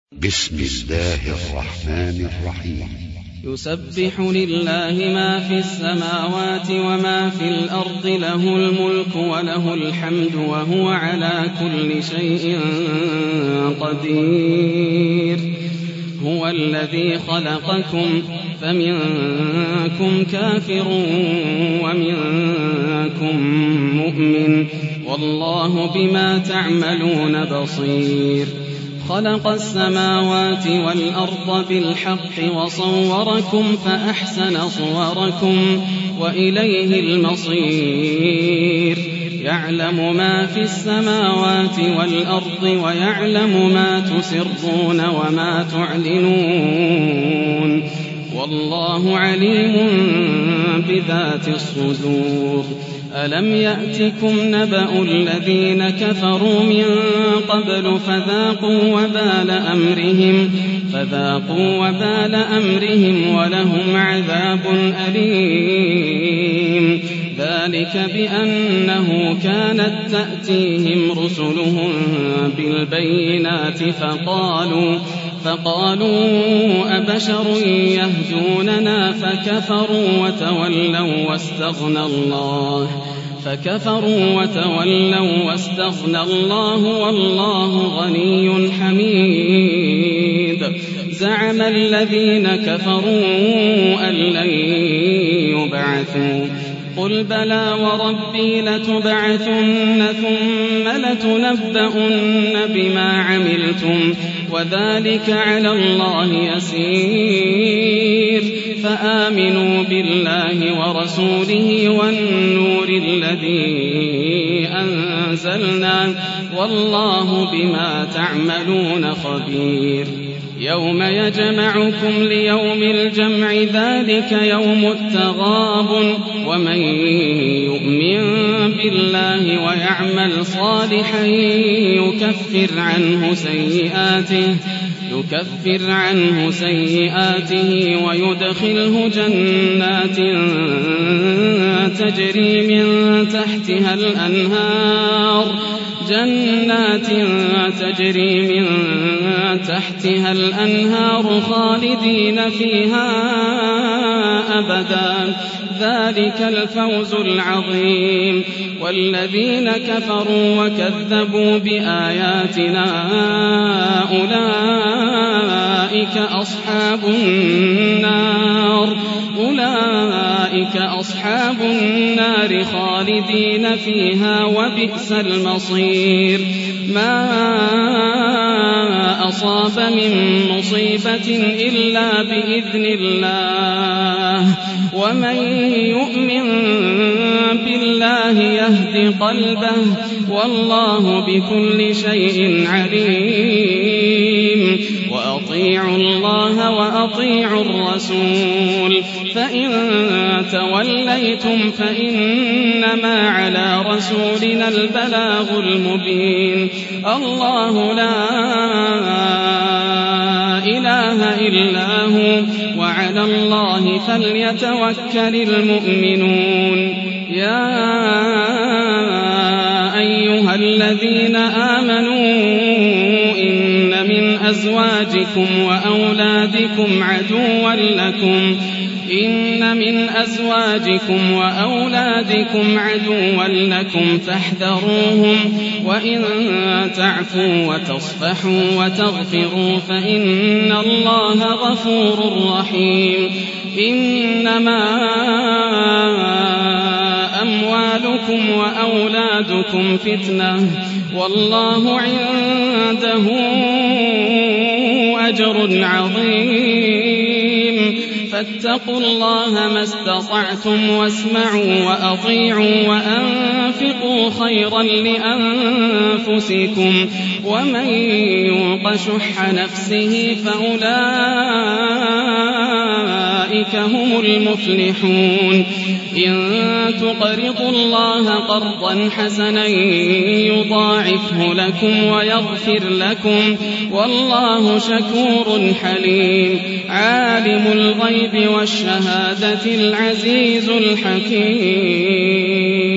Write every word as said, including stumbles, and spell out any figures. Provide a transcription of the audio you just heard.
بسم الله الرحمن الرحيم. يسبح لله ما في السماوات وما في الأرض، له الملك وله الحمد وهو على كل شيء قدير. هو الذي خلقكم فمنكم كافر ومنكم مؤمن، والله بما تعملون بصير. خلق السماوات والأرض بالحق وصوركم فأحسن صوركم وإليه المصير. يعلم ما في السماوات والأرض ويعلم ما تسرون وما تعلنون، والله عليم بذات الصدور. ألم يأتكم نبأ الذين كفروا من قبل فذاقوا وبال أمرهم فذاقوا وبال أمرهم ولهم عذاب أليم. ذلك بأنه كانت تأتيهم رسلهم بالبينات فقالوا فقالوا أبشر يهدوننا فكفروا وتولوا واستغنى الله فكفروا وتولوا واستغنى الله والله غني حميد. زعم الذين كفروا أن لن يبعثوا، قل بلى وربي لتبعثن ثم لتنبؤن بما عملتم وذلك على الله يسير. فآمنوا بالله ورسوله والنور الذي أنزلنا، والله بما تعملون خبير. يوم يجمعكم ليوم الجمع، ذلك يوم التغابن. ومن يؤمن بالله ويعمل صالحا يكفر عنه سيئاته يكفر عنه سيئاته ويدخله جنات تجري من تحتها الأنهار جنات تجري من تحتها الأنهار خالدين فيها أبدا، ذلك الفوز العظيم. والذين كفروا وكذبوا بآياتنا أولئك أصحاب النار أولئك أصحاب النار خالدين فيها وبئس المصير. ما أصاب من مصيبة إلا بإذن الله، ومن يؤمن بالله يهد قلبه، والله بكل شيء عليم. وأطيعوا الله وأطيعوا الرسول، فإن توليتم فإنما على رسولنا البلاغ المبين. الله لا إله إلا هو، وعلى الله فليتوكل المؤمنون. يا أيها الذين آمنوا إن من أزواجكم وأولادكم عدوا لكم إن من أزواجكم وأولادكم عدوا لكم فاحذروهم، وإن تعفوا وتصفحوا وتغفروا فإن الله غفور رحيم. إنما أموالكم وأولادكم فتنة، والله عنده أجر عظيم. فاتقوا الله ما استطعتم واسمعوا وأطيعوا وأنفقوا خيرا لأنفسكم، ومن يوق شح نفسه فأولئك هم المفلحون. إن تقرضوا الله قرضا حسنا يضاعفه لكم ويغفر لكم، والله شكور حليم. عالم الغيب والشهادة العزيز الحكيم.